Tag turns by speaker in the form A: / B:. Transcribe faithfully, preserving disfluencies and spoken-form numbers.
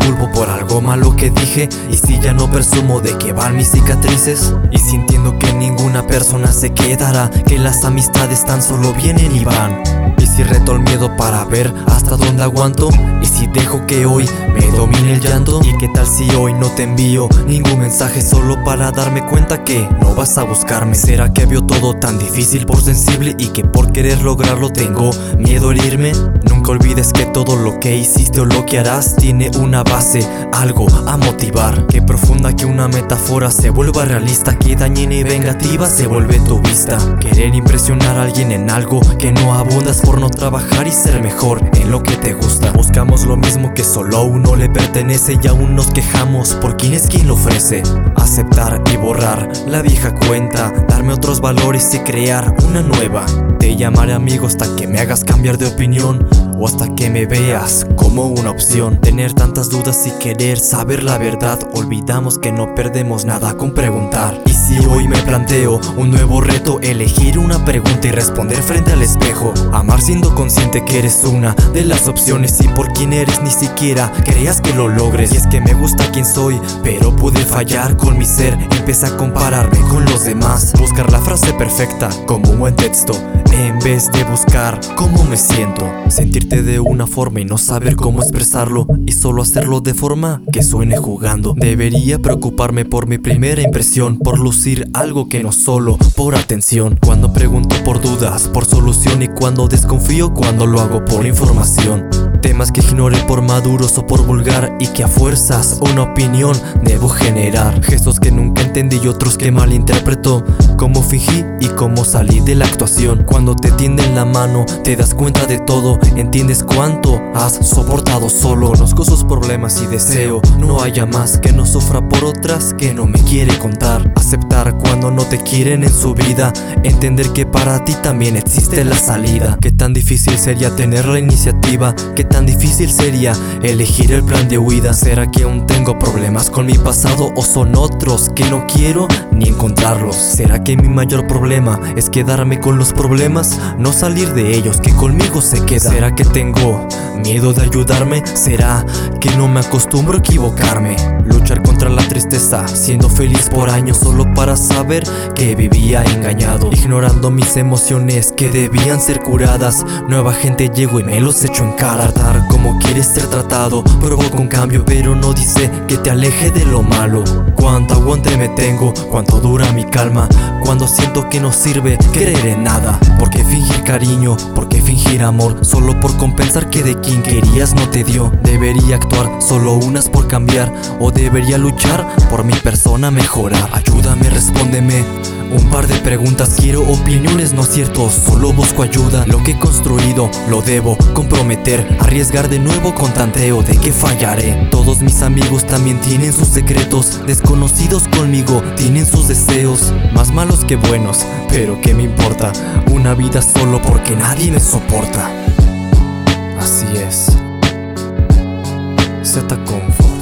A: culpo por algo malo que dije? Y si ya no presumo de que van mis cicatrices, y si entiendo que ninguna persona se quedará, que las amistades tan solo vienen y van, y si reto el miedo para ver hasta dónde aguanto, y si dejo que hoy me domine el llanto, y qué tal si hoy no te envío ningún mensaje solo para darme cuenta que no vas a buscarme. ¿Será que veo todo tan difícil por sensible y que por querer lograrlo tengo miedo a herirme? Nunca olvides que todo lo que hiciste o lo que harás tiene una base, algo a motivar. Qué profunda que una metáfora se vuelva realista, que dañina y vengativa se vuelve tu vista. Querer impresionar a alguien en algo que no abundas por no trabajar y ser mejor en lo que te gusta. Buscamos lo mismo que solo a uno le pertenece y aún nos quejamos por quién es quien lo ofrece. Aceptar y borrar la vieja cuenta, darme otros valores y crear una nueva. Te llamaré amigo hasta que me hagas cambiar de opinión, o hasta que me veas como una opción. Tener tantas dudas y querer saber la verdad, olvidamos que no perdemos nada con preguntar. Y si hoy me planteo un nuevo reto, elegir una pregunta y responder frente al espejo. Amar siendo consciente que eres una de las opciones, y por quién eres ni siquiera creas que lo logres. Y es que me gusta quien soy, pero pude fallar con mi ser. Empecé a compararme con los demás, buscar la frase perfecta como un buen texto, en vez de buscar cómo me siento. Sentirte de una forma y no saber cómo expresarlo, y solo hacerlo de forma que suene jugando. Debería preocuparme por mi primera impresión, por lucir algo que no solo por atención. Cuando pregunto por dudas, por solución, y cuando desconfío, cuando lo hago por información. Temas que ignore por maduros o por vulgar, y que a fuerzas una opinión debo generar. Gestos que nunca entendí y otros que malinterpreto, cómo fingí y cómo salí de la actuación. Cuando te tienden la mano te das cuenta de todo, entiendes cuánto has soportado solo. Conozco sus problemas y deseo no haya más que no sufra por otras que no me quiere contar. Aceptar cuando no te quieren en su vida, entender que para ti también existe la salida. Qué tan difícil sería tener la iniciativa, qué tan difícil sería elegir el plan de huida. ¿Será que aún tengo problemas con mi pasado, o son otros que no quiero ni encontrarlos? ¿Será que mi mayor problema es quedarme con los problemas, no salir de ellos, que conmigo se queda? ¿Será que tengo miedo de ayudarme? ¿Será que no me acostumbro a equivocarme? Luchar contra la tristeza, siendo feliz por años solo para saber que vivía engañado, ignorando mis emociones que debían ser curadas. Nueva gente llegó y me los echo en cara. Tratar como quieres ser tratado provoca un cambio, pero no dice que te aleje de lo malo. Cuánto aguante me tengo, cuánto dura mi calma, cuando siento que no sirve creer en nada. ¿Por qué fingir cariño? ¿Por qué fingir amor? Solo por compensar que de quien querías no te dio. ¿Debería actuar solo unas por cambiar, o debería luchar por mi persona mejorar? Ayúdame, respóndeme un par de preguntas, quiero opiniones, no cierto, solo busco ayuda. Lo que he construido lo debo comprometer, arriesgar de nuevo con tanteo de que fallaré. Todos mis amigos también tienen sus secretos, desconocidos conmigo tienen sus deseos, más malos que buenos, pero qué me importa, una vida solo porque nadie me soporta. Así es, Z Confo.